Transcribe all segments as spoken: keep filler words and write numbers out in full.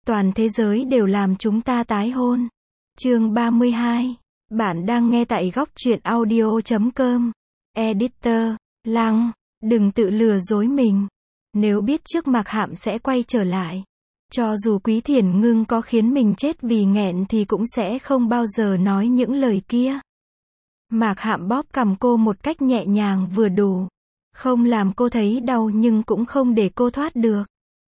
Toàn thế giới đều làm chúng ta tái hôn. Chương ba mươi hai. Bạn đang nghe tại góc truyện audio chấm com. Editor, Lăng, đừng tự lừa dối mình. Nếu biết trước Mạc Hạm sẽ quay trở lại, cho dù Quý Thiển Ngưng có khiến mình chết vì nghẹn thì cũng sẽ không bao giờ nói những lời kia. Mạc Hạm bóp cằm cô một cách nhẹ nhàng vừa đủ. Không làm cô thấy đau nhưng cũng không để cô thoát được.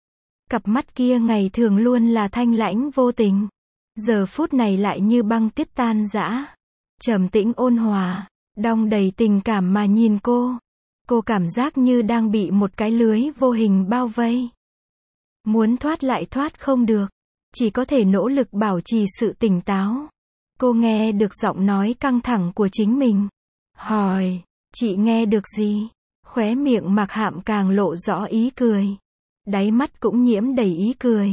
Cặp mắt kia ngày thường luôn là thanh lãnh vô tình. Giờ phút này lại như băng tuyết tan rã. Trầm tĩnh ôn hòa, đong đầy tình cảm mà nhìn cô. Cô cảm giác như đang bị một cái lưới vô hình bao vây. Muốn thoát lại thoát không được. Chỉ có thể nỗ lực bảo trì sự tỉnh táo. Cô nghe được giọng nói căng thẳng của chính mình. Hỏi, chị nghe được gì? Khóe miệng Mạc Hạm càng lộ rõ ý cười. Đáy mắt cũng nhiễm đầy ý cười.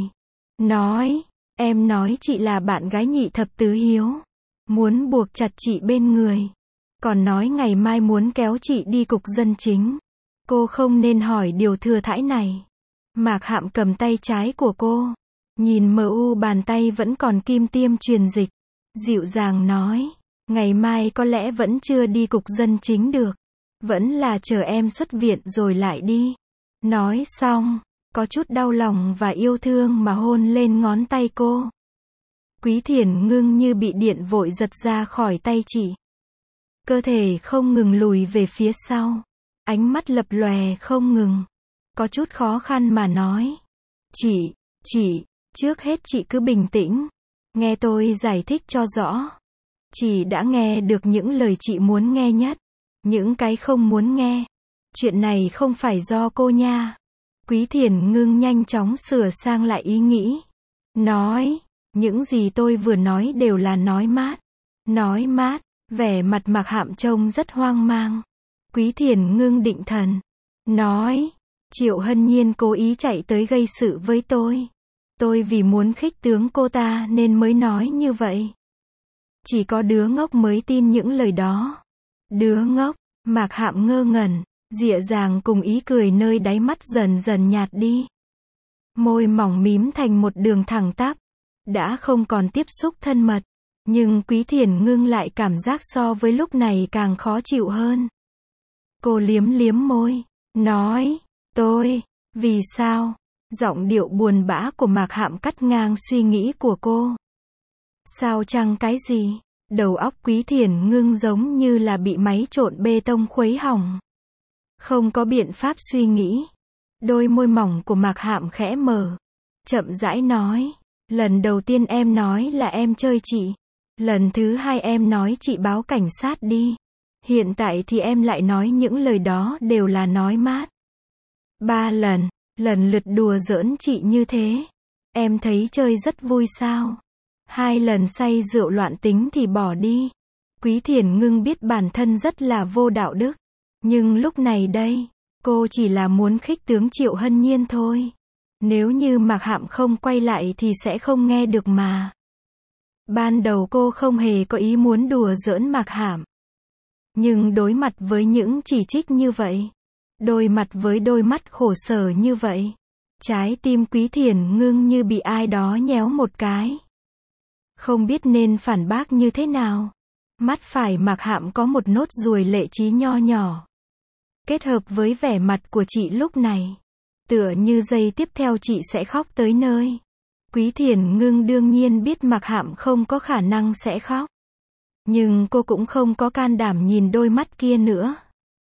Nói, em nói chị là bạn gái Nhị Thập Tứ Hiếu. Muốn buộc chặt chị bên người. Còn nói ngày mai muốn kéo chị đi cục dân chính. Cô không nên hỏi điều thừa thãi này. Mạc Hạm cầm tay trái của cô. Nhìn mờ u bàn tay vẫn còn kim tiêm truyền dịch. Dịu dàng nói, ngày mai có lẽ vẫn chưa đi cục dân chính được. Vẫn là chờ em xuất viện rồi lại đi. Nói xong, có chút đau lòng và yêu thương mà hôn lên ngón tay cô. Quý Thiển Ngưng như bị điện vội giật ra khỏi tay chị. Cơ thể không ngừng lùi về phía sau. Ánh mắt lập lòe không ngừng. Có chút khó khăn mà nói. Chị, chị, trước hết chị cứ bình tĩnh. Nghe tôi giải thích cho rõ. Chị đã nghe được những lời chị muốn nghe nhất. Những cái không muốn nghe. Chuyện này không phải do cô nha. Quý Thiển Ngưng nhanh chóng sửa sang lại ý nghĩ. Nói, những gì tôi vừa nói đều là nói mát. Nói mát, vẻ mặt Mạc Hạm trông rất hoang mang. Quý Thiển Ngưng định thần. Nói, Triệu Hân Nhiên cố ý chạy tới gây sự với tôi. Tôi vì muốn khích tướng cô ta nên mới nói như vậy. Chỉ có đứa ngốc mới tin những lời đó. Đứa ngốc, Mạc Hạm ngơ ngẩn, dịa dàng cùng ý cười nơi đáy mắt dần dần nhạt đi. Môi mỏng mím thành một đường thẳng tắp. Đã không còn tiếp xúc thân mật. Nhưng Quý Thiển Ngưng lại cảm giác so với lúc này càng khó chịu hơn. Cô liếm liếm môi, nói, tôi, vì sao? Giọng điệu buồn bã của Mạc Hạm cắt ngang suy nghĩ của cô. Sao chăng cái gì? Đầu óc Quý Thiển Ngưng giống như là bị máy trộn bê tông khuấy hỏng. Không có biện pháp suy nghĩ. Đôi môi mỏng của Mạc Hạm khẽ mở. Chậm rãi nói. Lần đầu tiên em nói là em chơi chị. Lần thứ hai em nói chị báo cảnh sát đi. Hiện tại thì em lại nói những lời đó đều là nói mát. Ba lần, lần lượt đùa giỡn chị như thế. Em thấy chơi rất vui sao? Hai lần say rượu loạn tính thì bỏ đi. Quý Thiển Ngưng biết bản thân rất là vô đạo đức. Nhưng lúc này đây, cô chỉ là muốn khích tướng Triệu Hân Nhiên thôi. Nếu như Mạc Hạm không quay lại thì sẽ không nghe được mà. Ban đầu cô không hề có ý muốn đùa giỡn Mạc Hạm. Nhưng đối mặt với những chỉ trích như vậy, đối mặt với đôi mắt khổ sở như vậy, trái tim Quý Thiển Ngưng như bị ai đó nhéo một cái. Không biết nên phản bác như thế nào. Mắt phải Mạc Hạm có một nốt ruồi lệ trí nho nhỏ. Kết hợp với vẻ mặt của chị lúc này, tựa như giây tiếp theo chị sẽ khóc tới nơi. Quý Thiển Ngưng đương nhiên biết Mạc Hạm không có khả năng sẽ khóc. Nhưng cô cũng không có can đảm nhìn đôi mắt kia nữa.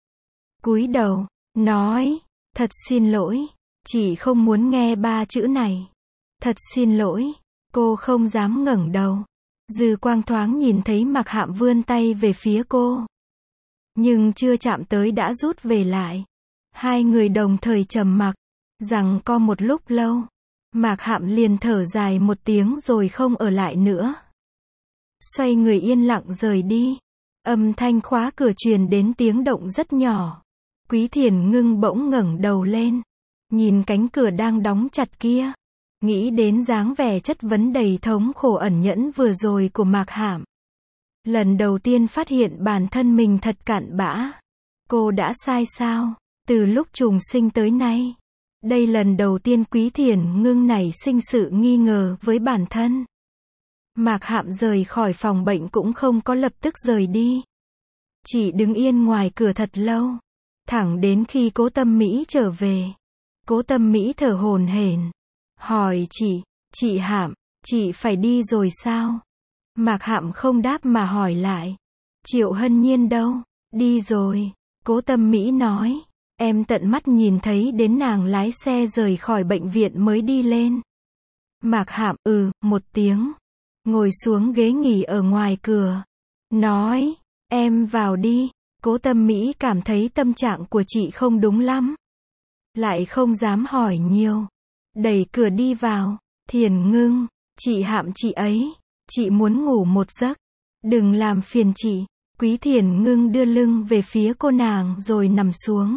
Cúi đầu, nói, thật xin lỗi, chị không muốn nghe ba chữ này. Thật xin lỗi, cô không dám ngẩng đầu. Dư quang thoáng nhìn thấy Mạc Hạm vươn tay về phía cô. Nhưng chưa chạm tới đã rút về lại. Hai người đồng thời trầm mặc, rằng co một lúc lâu. Mạc Hạm liền thở dài một tiếng rồi không ở lại nữa. Xoay người yên lặng rời đi. Âm thanh khóa cửa truyền đến tiếng động rất nhỏ. Quý Thiển Ngưng bỗng ngẩng đầu lên. Nhìn cánh cửa đang đóng chặt kia. Nghĩ đến dáng vẻ chất vấn đầy thống khổ ẩn nhẫn vừa rồi của Mạc Hạm. Lần đầu tiên phát hiện bản thân mình thật cặn bã. Cô đã sai sao? Từ lúc trùng sinh tới nay. Đây lần đầu tiên Quý Thiển Ngưng nảy sinh sự nghi ngờ với bản thân. Mạc Hạm rời khỏi phòng bệnh cũng không có lập tức rời đi. Chị đứng yên ngoài cửa thật lâu. Thẳng đến khi Cố Tâm Mỹ trở về. Cố Tâm Mỹ thở hổn hển. Hỏi chị, chị Hạm, chị phải đi rồi sao? Mạc Hạm không đáp mà hỏi lại. Triệu Hân Nhiên đâu? Đi rồi. Cố Tâm Mỹ nói. Em tận mắt nhìn thấy đến nàng lái xe rời khỏi bệnh viện mới đi lên. Mạc Hạm ừ, một tiếng. Ngồi xuống ghế nghỉ ở ngoài cửa. Nói, em vào đi. Cố Tâm Mỹ cảm thấy tâm trạng của chị không đúng lắm. Lại không dám hỏi nhiều. Đẩy cửa đi vào. Thiển Ngưng, chị Hạm chị ấy. Chị muốn ngủ một giấc. Đừng làm phiền chị. Quý Thiển Ngưng đưa lưng về phía cô nàng rồi nằm xuống.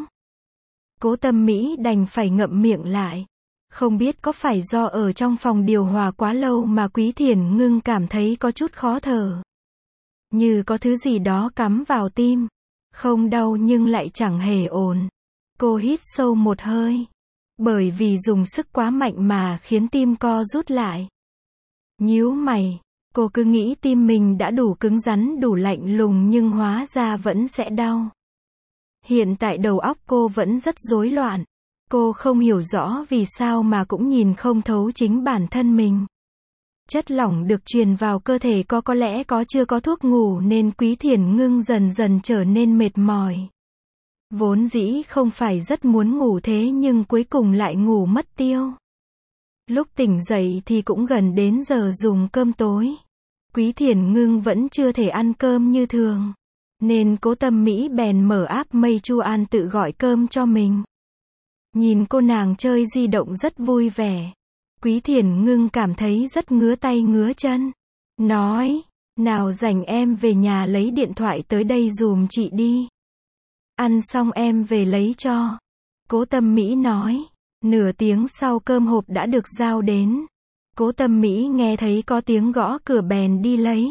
Cố Tâm Mỹ đành phải ngậm miệng lại. Không biết có phải do ở trong phòng điều hòa quá lâu mà Quý Thiển Ngưng cảm thấy có chút khó thở. Như có thứ gì đó cắm vào tim. Không đau nhưng lại chẳng hề ổn. Cô hít sâu một hơi. Bởi vì dùng sức quá mạnh mà khiến tim co rút lại. Nhíu mày. Cô cứ nghĩ tim mình đã đủ cứng rắn đủ lạnh lùng nhưng hóa ra vẫn sẽ đau. Hiện tại đầu óc cô vẫn rất rối loạn. Cô không hiểu rõ vì sao mà cũng nhìn không thấu chính bản thân mình. Chất lỏng được truyền vào cơ thể có có lẽ có chưa có thuốc ngủ nên Quý Thiển Ngưng dần dần trở nên mệt mỏi. Vốn dĩ không phải rất muốn ngủ thế nhưng cuối cùng lại ngủ mất tiêu. Lúc tỉnh dậy thì cũng gần đến giờ dùng cơm tối. Quý Thiển Ngưng vẫn chưa thể ăn cơm như thường. Nên Cố Tâm Mỹ bèn mở app Mây Chu An tự gọi cơm cho mình. Nhìn cô nàng chơi di động rất vui vẻ. Quý Thiển Ngưng cảm thấy rất ngứa tay ngứa chân. Nói, nào rảnh em về nhà lấy điện thoại tới đây dùm chị đi. Ăn xong em về lấy cho. Cố Tâm Mỹ nói. Nửa tiếng sau cơm hộp đã được giao đến. Cố Tâm Mỹ nghe thấy có tiếng gõ cửa bèn đi lấy.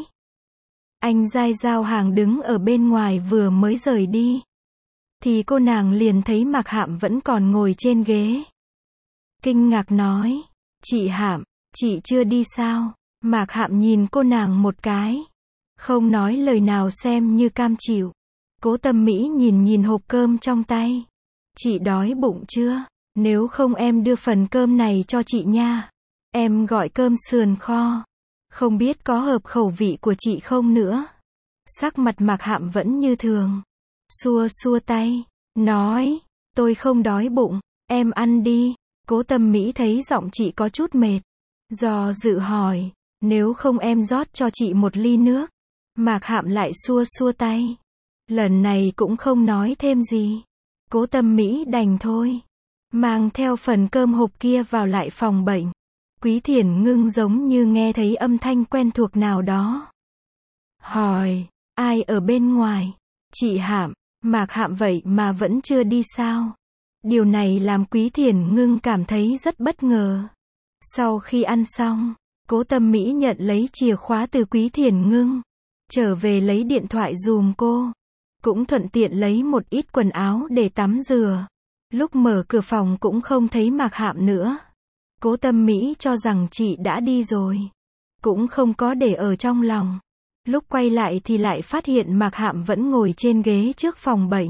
Anh giai giao hàng đứng ở bên ngoài vừa mới rời đi. Thì cô nàng liền thấy Mạc Hạm vẫn còn ngồi trên ghế. Kinh ngạc nói. Chị Hạm, chị chưa đi sao? Mạc Hạm nhìn cô nàng một cái. Không nói lời nào xem như cam chịu. Cố Tâm Mỹ nhìn nhìn hộp cơm trong tay. Chị đói bụng chưa? Nếu không em đưa phần cơm này cho chị nha. Em gọi cơm sườn kho. Không biết có hợp khẩu vị của chị không nữa. Sắc mặt Mạc Hạm vẫn như thường. Xua xua tay. Nói. Tôi không đói bụng. Em ăn đi. Cố Tâm Mỹ thấy giọng chị có chút mệt. Do dự hỏi. Nếu không em rót cho chị một ly nước. Mạc Hạm lại xua xua tay. Lần này cũng không nói thêm gì. Cố Tâm Mỹ đành thôi. Mang theo phần cơm hộp kia vào lại phòng bệnh. Quý Thiển Ngưng giống như nghe thấy âm thanh quen thuộc nào đó. Hỏi, ai ở bên ngoài? Chị Hạm. Mạc Hạm vậy mà vẫn chưa đi sao? Điều này làm Quý Thiển Ngưng cảm thấy rất bất ngờ. Sau khi ăn xong, Cố Tâm Mỹ nhận lấy chìa khóa từ Quý Thiển Ngưng. Trở về lấy điện thoại dùm cô. Cũng thuận tiện lấy một ít quần áo để tắm rửa. Lúc mở cửa phòng cũng không thấy Mạc Hạm nữa. Cố Tâm Mỹ cho rằng chị đã đi rồi. Cũng không có để ở trong lòng. Lúc quay lại thì lại phát hiện Mạc Hạm vẫn ngồi trên ghế trước phòng bệnh.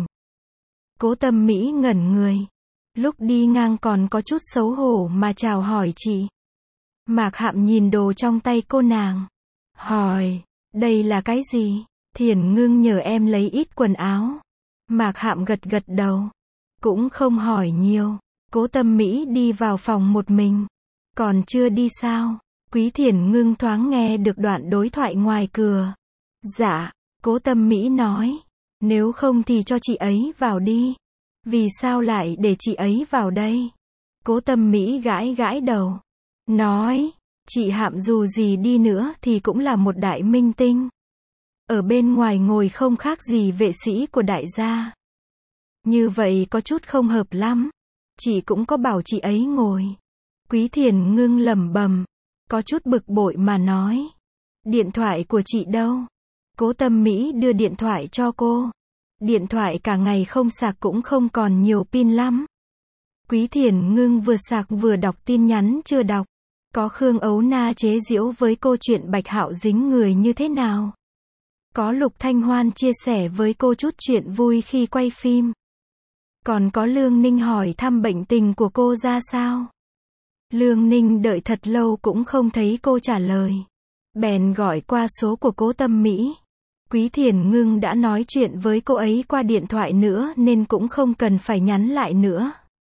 Cố Tâm Mỹ ngẩn người. Lúc đi ngang còn có chút xấu hổ mà chào hỏi chị. Mạc Hạm nhìn đồ trong tay cô nàng. Hỏi, đây là cái gì? Thiển Ngưng nhờ em lấy ít quần áo. Mạc Hạm gật gật đầu. Cũng không hỏi nhiều. Cố Tâm Mỹ đi vào phòng một mình. Còn chưa đi sao? Quý Thiển Ngưng thoáng nghe được đoạn đối thoại ngoài cửa. Dạ, Cố Tâm Mỹ nói. Nếu không thì cho chị ấy vào đi. Vì sao lại để chị ấy vào đây? Cố Tâm Mỹ gãi gãi đầu. Nói, chị Hạm dù gì đi nữa thì cũng là một đại minh tinh. Ở bên ngoài ngồi không khác gì vệ sĩ của đại gia. Như vậy có chút không hợp lắm. Chị cũng có bảo chị ấy ngồi. Quý Thiển Ngưng lẩm bẩm, có chút bực bội mà nói. Điện thoại của chị đâu? Cố Tâm Mỹ đưa điện thoại cho cô. Điện thoại cả ngày không sạc cũng không còn nhiều pin lắm. Quý Thiển Ngưng vừa sạc vừa đọc tin nhắn chưa đọc. Có Khương Ấu Na chế giễu với cô chuyện Bạch Hạo dính người như thế nào. Có Lục Thanh Hoan chia sẻ với cô chút chuyện vui khi quay phim. Còn có Lương Ninh hỏi thăm bệnh tình của cô ra sao. Lương Ninh đợi thật lâu cũng không thấy cô trả lời. Bèn gọi qua số của Cố Tâm Mỹ. Quý Thiển Ngưng đã nói chuyện với cô ấy qua điện thoại nữa nên cũng không cần phải nhắn lại nữa.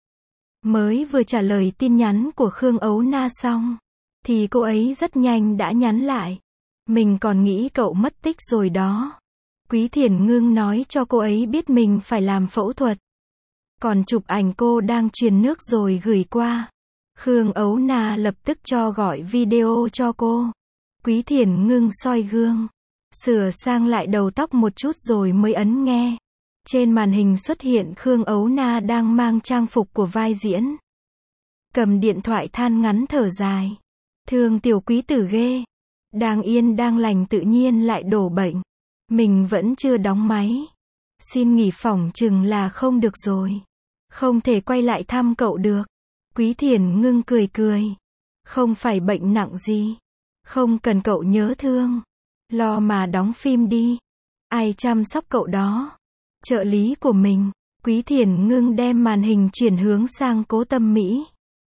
Mới vừa trả lời tin nhắn của Khương Ấu Na xong, thì cô ấy rất nhanh đã nhắn lại. Mình còn nghĩ cậu mất tích rồi đó. Quý Thiển Ngưng nói cho cô ấy biết mình phải làm phẫu thuật. Còn chụp ảnh cô đang truyền nước rồi gửi qua. Khương Ấu Na lập tức cho gọi video cho cô. Quý Thiển Ngưng soi gương, sửa sang lại đầu tóc một chút rồi mới ấn nghe. Trên màn hình xuất hiện Khương Ấu Na đang mang trang phục của vai diễn. Cầm điện thoại than ngắn thở dài. Thương tiểu quý tử ghê. Đang yên đang lành tự nhiên lại đổ bệnh. Mình vẫn chưa đóng máy. Xin nghỉ phỏng chừng là không được rồi. Không thể quay lại thăm cậu được. Quý Thiển Ngưng cười cười. Không phải bệnh nặng gì. Không cần cậu nhớ thương. Lo mà đóng phim đi. Ai chăm sóc cậu đó? Trợ lý của mình. Quý Thiển Ngưng đem màn hình chuyển hướng sang Cố Tâm Mỹ.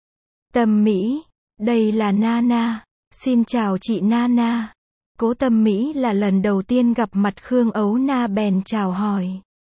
Tâm Mỹ, đây là Nana. Xin chào chị Nana. Cố Tâm Mỹ là lần đầu tiên gặp mặt Khương Ấu Na bèn chào hỏi.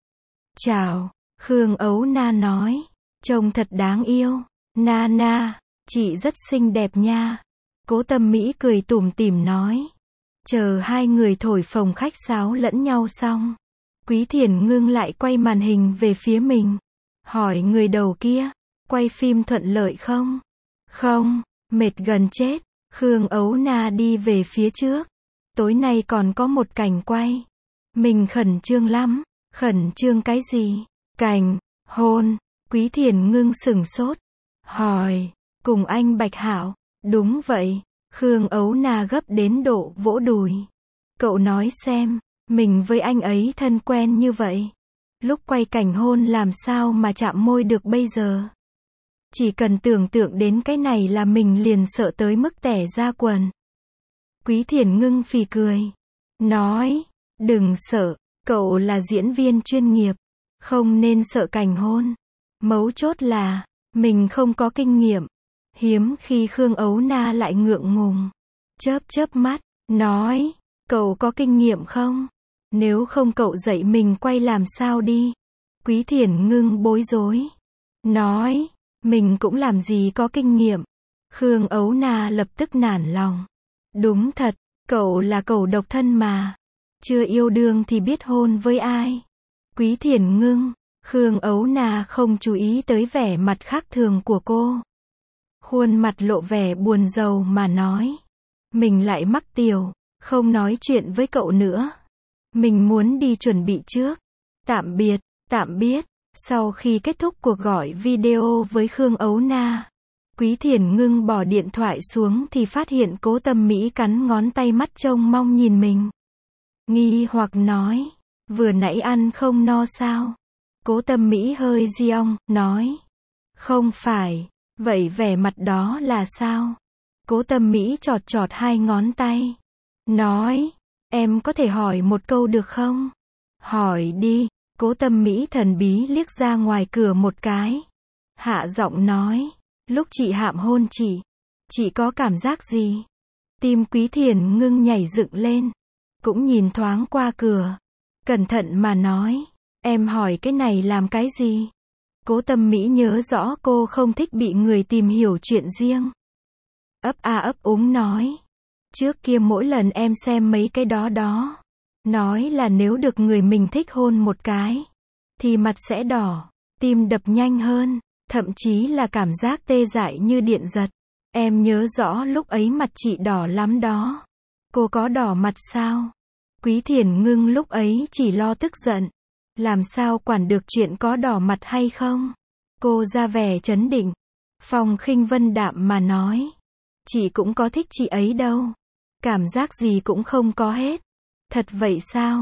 Chào, Khương Ấu Na nói. Trông thật đáng yêu. Nana, chị rất xinh đẹp nha. Cố Tâm Mỹ cười tủm tỉm nói. Chờ hai người thổi phồng khách sáo lẫn nhau xong. Quý Thiển Ngưng lại quay màn hình về phía mình. Hỏi người đầu kia, quay phim thuận lợi không? Không, mệt gần chết. Khương Ấu Na đi về phía trước. Tối nay còn có một cảnh quay. Mình khẩn trương lắm. Khẩn trương cái gì? Cảnh, hôn. Quý Thiển Ngưng sửng sốt. Hỏi, cùng anh Bạch Hạo. Đúng vậy. Khương Ấu Na gấp đến độ vỗ đùi. Cậu nói xem, mình với anh ấy thân quen như vậy. Lúc quay cảnh hôn làm sao mà chạm môi được bây giờ? Chỉ cần tưởng tượng đến cái này là mình liền sợ tới mức tẻ ra quần. Quý Thiển Ngưng phì cười. Nói, đừng sợ, cậu là diễn viên chuyên nghiệp. Không nên sợ cảnh hôn. Mấu chốt là, mình không có kinh nghiệm. Hiếm khi Khương Ấu Na lại ngượng ngùng. Chớp chớp mắt, nói, cậu có kinh nghiệm không? Nếu không cậu dạy mình quay làm sao đi? Quý Thiển Ngưng bối rối. Nói, mình cũng làm gì có kinh nghiệm. Khương Ấu Na lập tức nản lòng. Đúng thật, cậu là cậu độc thân mà. Chưa yêu đương thì biết hôn với ai? Quý Thiển Ngưng, Khương Ấu Na không chú ý tới vẻ mặt khác thường của cô. Khuôn mặt lộ vẻ buồn rầu mà nói. Mình lại mắc tiểu, không nói chuyện với cậu nữa. Mình muốn đi chuẩn bị trước. Tạm biệt, tạm biệt. Sau khi kết thúc cuộc gọi video với Khương Ấu Na, Quý Thiển Ngưng bỏ điện thoại xuống thì phát hiện Cố Tâm Mỹ cắn ngón tay mắt trông mong nhìn mình. Nghi hoặc nói, vừa nãy ăn không no sao? Cố Tâm Mỹ hơi giong, nói, không phải, vậy vẻ mặt đó là sao? Cố Tâm Mỹ chọt chọt hai ngón tay, nói, em có thể hỏi một câu được không? Hỏi đi. Cố Tâm Mỹ thần bí liếc ra ngoài cửa một cái. Hạ giọng nói, lúc chị hạm hôn chị, chị có cảm giác gì? Tim Quý Thiển Ngưng nhảy dựng lên. Cũng nhìn thoáng qua cửa. Cẩn thận mà nói, em hỏi cái này làm cái gì? Cố Tâm Mỹ nhớ rõ cô không thích bị người tìm hiểu chuyện riêng. Ấp a ấp úng nói, trước kia mỗi lần em xem mấy cái đó đó, nói là nếu được người mình thích hôn một cái, thì mặt sẽ đỏ, tim đập nhanh hơn, thậm chí là cảm giác tê dại như điện giật. Em nhớ rõ lúc ấy mặt chị đỏ lắm đó. Cô có đỏ mặt sao? Quý Thiển Ngưng lúc ấy chỉ lo tức giận. Làm sao quản được chuyện có đỏ mặt hay không? Cô ra vẻ trấn định. Phong Khinh Vân đạm mà nói. Chị cũng có thích chị ấy đâu. Cảm giác gì cũng không có hết. Thật vậy sao?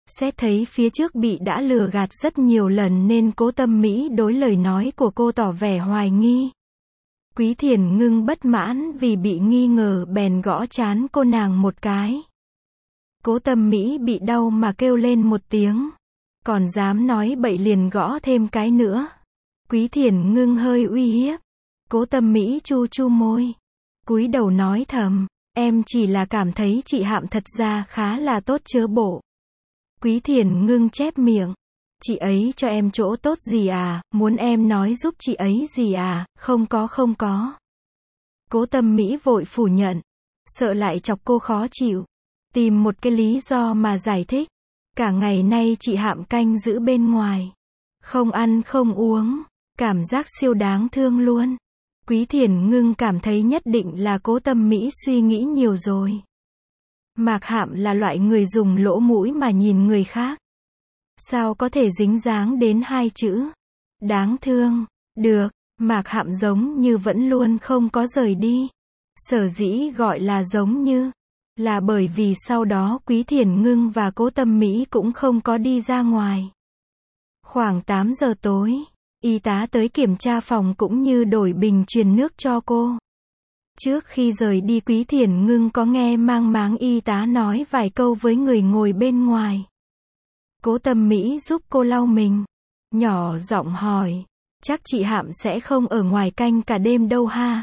Xét thấy phía trước bị đã lừa gạt rất nhiều lần nên Cố Tâm Mỹ đối lời nói của cô tỏ vẻ hoài nghi. Quý Thiền Ngưng bất mãn vì bị nghi ngờ bèn gõ trán cô nàng một cái. Cố Tâm Mỹ bị đau mà kêu lên một tiếng. Còn dám nói bậy liền gõ thêm cái nữa. Quý Thiền Ngưng hơi uy hiếp. Cố Tâm Mỹ chu chu môi. Cúi đầu nói thầm, em chỉ là cảm thấy chị Hạm thật ra khá là tốt chớ bộ. Quý Thiền Ngưng chép miệng. Chị ấy cho em chỗ tốt gì à, muốn em nói giúp chị ấy gì à, không có không có. Cố Tâm Mỹ vội phủ nhận, sợ lại chọc cô khó chịu. Tìm một cái lý do mà giải thích. Cả ngày nay chị Hạm canh giữ bên ngoài. Không ăn không uống, cảm giác siêu đáng thương luôn. Quý Thiền Ngưng cảm thấy nhất định là Cố Tâm Mỹ suy nghĩ nhiều rồi. Mạc Hạm là loại người dùng lỗ mũi mà nhìn người khác. Sao có thể dính dáng đến hai chữ đáng thương. Được, Mạc Hạm giống như vẫn luôn không có rời đi. Sở dĩ gọi là giống như là bởi vì sau đó Quý Thiền Ngưng và Cố Tâm Mỹ cũng không có đi ra ngoài. Khoảng tám giờ tối, y tá tới kiểm tra phòng cũng như đổi bình truyền nước cho cô. Trước khi rời đi Quý Thiền Ngưng có nghe mang máng y tá nói vài câu với người ngồi bên ngoài. Cố Tâm Mỹ giúp cô lau mình. Nhỏ giọng hỏi, chắc chị Hạm sẽ không ở ngoài canh cả đêm đâu ha.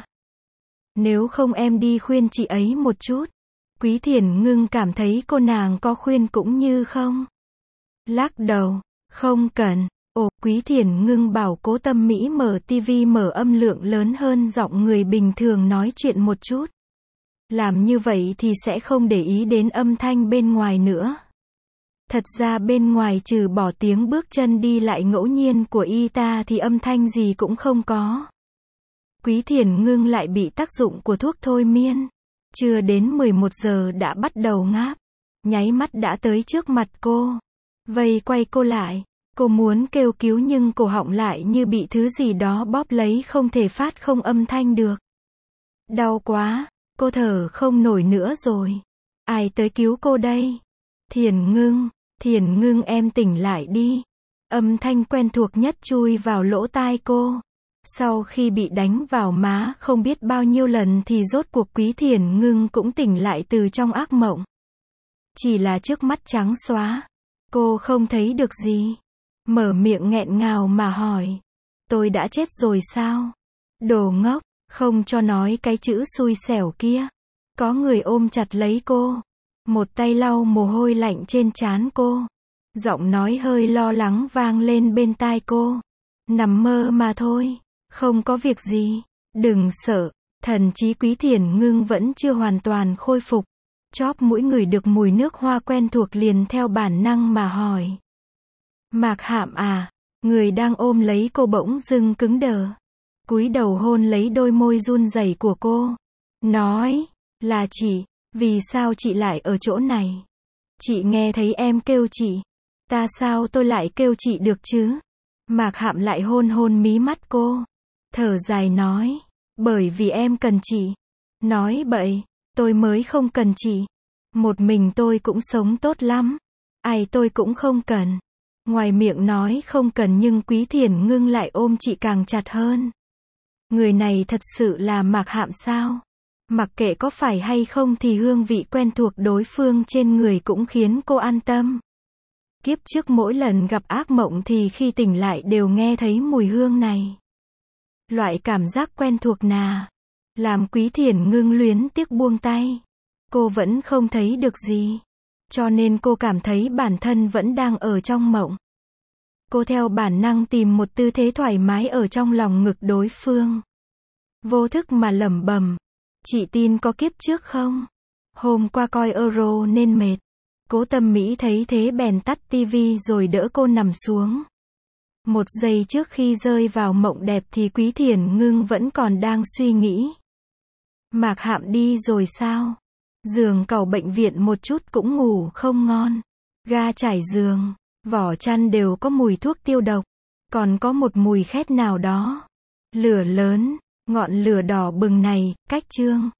Nếu không em đi khuyên chị ấy một chút. Quý Thiền Ngưng cảm thấy cô nàng có khuyên cũng như không. Lắc đầu, không cần. Ồ, Quý Thiền Ngưng bảo Cố Tâm Mỹ mở tivi mở âm lượng lớn hơn giọng người bình thường nói chuyện một chút. Làm như vậy thì sẽ không để ý đến âm thanh bên ngoài nữa. Thật ra bên ngoài trừ bỏ tiếng bước chân đi lại ngẫu nhiên của y ta thì âm thanh gì cũng không có. Quý Thiền Ngưng lại bị tác dụng của thuốc thôi miên. Chưa đến mười một giờ đã bắt đầu ngáp. Nháy mắt đã tới trước mặt cô. Vây quay cô lại. Cô muốn kêu cứu nhưng cổ họng lại như bị thứ gì đó bóp lấy không thể phát không âm thanh được. Đau quá. Cô thở không nổi nữa rồi. Ai tới cứu cô đây? Thiền Ngưng. Thiền Ngưng em tỉnh lại đi. Âm thanh quen thuộc nhất chui vào lỗ tai cô. Sau khi bị đánh vào má không biết bao nhiêu lần thì rốt cuộc Quý Thiền Ngưng cũng tỉnh lại từ trong ác mộng. Chỉ là trước mắt trắng xóa. Cô không thấy được gì. Mở miệng nghẹn ngào mà hỏi. Tôi đã chết rồi sao? Đồ ngốc, không cho nói cái chữ xui xẻo kia. Có người ôm chặt lấy cô. Một tay lau mồ hôi lạnh trên trán cô. Giọng nói hơi lo lắng vang lên bên tai cô. Nằm mơ mà thôi. Không có việc gì. Đừng sợ. Thần trí Quý Thiền Ngưng vẫn chưa hoàn toàn khôi phục. Chóp mũi ngửi được mùi nước hoa quen thuộc liền theo bản năng mà hỏi. Mạc Hạm à? Người đang ôm lấy cô bỗng dưng cứng đờ. Cúi đầu hôn lấy đôi môi run rẩy của cô. Nói. Là chị. Vì sao chị lại ở chỗ này? Chị nghe thấy em kêu chị. Ta sao tôi lại kêu chị được chứ? Mạc Hạm lại hôn hôn mí mắt cô. Thở dài nói. Bởi vì em cần chị. Nói bậy. Tôi mới không cần chị. Một mình tôi cũng sống tốt lắm. Ai tôi cũng không cần. Ngoài miệng nói không cần nhưng Quý Thiền Ngưng lại ôm chị càng chặt hơn. Người này thật sự là Mạc Hạm sao? Mặc kệ có phải hay không thì hương vị quen thuộc đối phương trên người cũng khiến cô an tâm. Kiếp trước mỗi lần gặp ác mộng thì khi tỉnh lại đều nghe thấy mùi hương này. Loại cảm giác quen thuộc nà. Làm Quý Thiền Ngưng luyến tiếc buông tay. Cô vẫn không thấy được gì. Cho nên cô cảm thấy bản thân vẫn đang ở trong mộng. Cô theo bản năng tìm một tư thế thoải mái ở trong lòng ngực đối phương. Vô thức mà lẩm bẩm. Chị tin có kiếp trước không? Hôm qua coi Euro nên mệt. Cố Tâm Mỹ thấy thế bèn tắt tivi rồi đỡ cô nằm xuống. Một giây trước khi rơi vào mộng đẹp thì Quý Thiền Ngưng vẫn còn đang suy nghĩ. Mạc Hạm đi rồi sao? Giường cẩu bệnh viện một chút cũng ngủ không ngon. Ga trải giường, vỏ chăn đều có mùi thuốc tiêu độc. Còn có một mùi khét nào đó. Lửa lớn, ngọn lửa đỏ bừng này, cách chương.